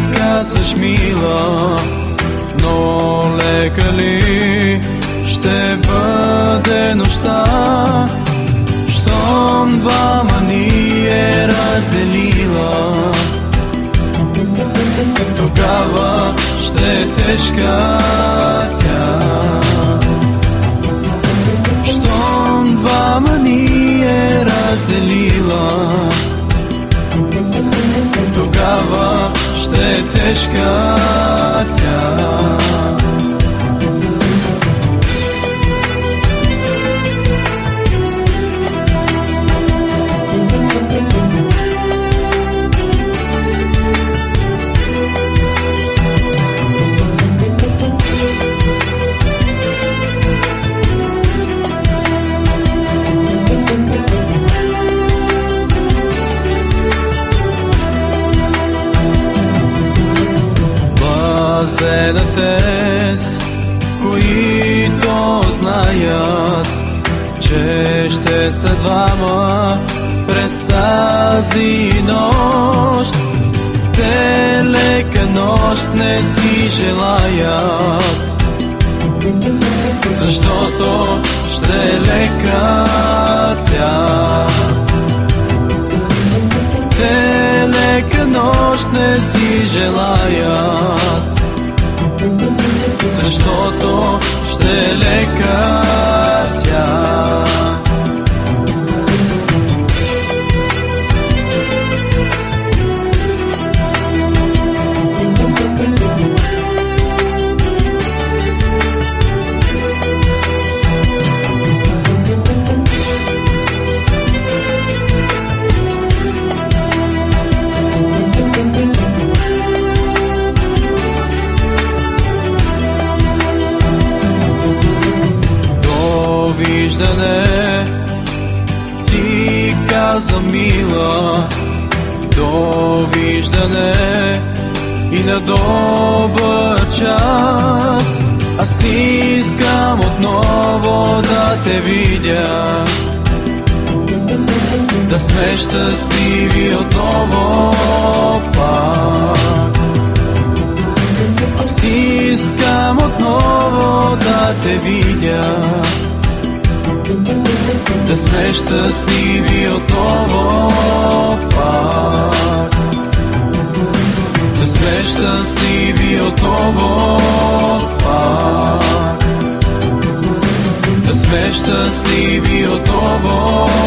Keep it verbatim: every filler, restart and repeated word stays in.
казваш, мила, но лека ли ще бъде нощта, щом двама ни е разделила. Тогава ще е тежка тя, щом двама ни е разделила. Тогава ще е тежка тя. Блажените, които знаят, че ще са двама през тази нощ. Те лека нощ не си желаят, защото ще е лека тя. Те лека нощ не си желаят, защото ще е лека тя. Довиждане, ти казвам, мила, довиждане и на добър час. Аз искам отново да те видя, да сме щастливи отново пак. Аз искам отново да те видя, да сме щастливи отново пак. Да сме щастливи отново пак. Да сме щастливи отново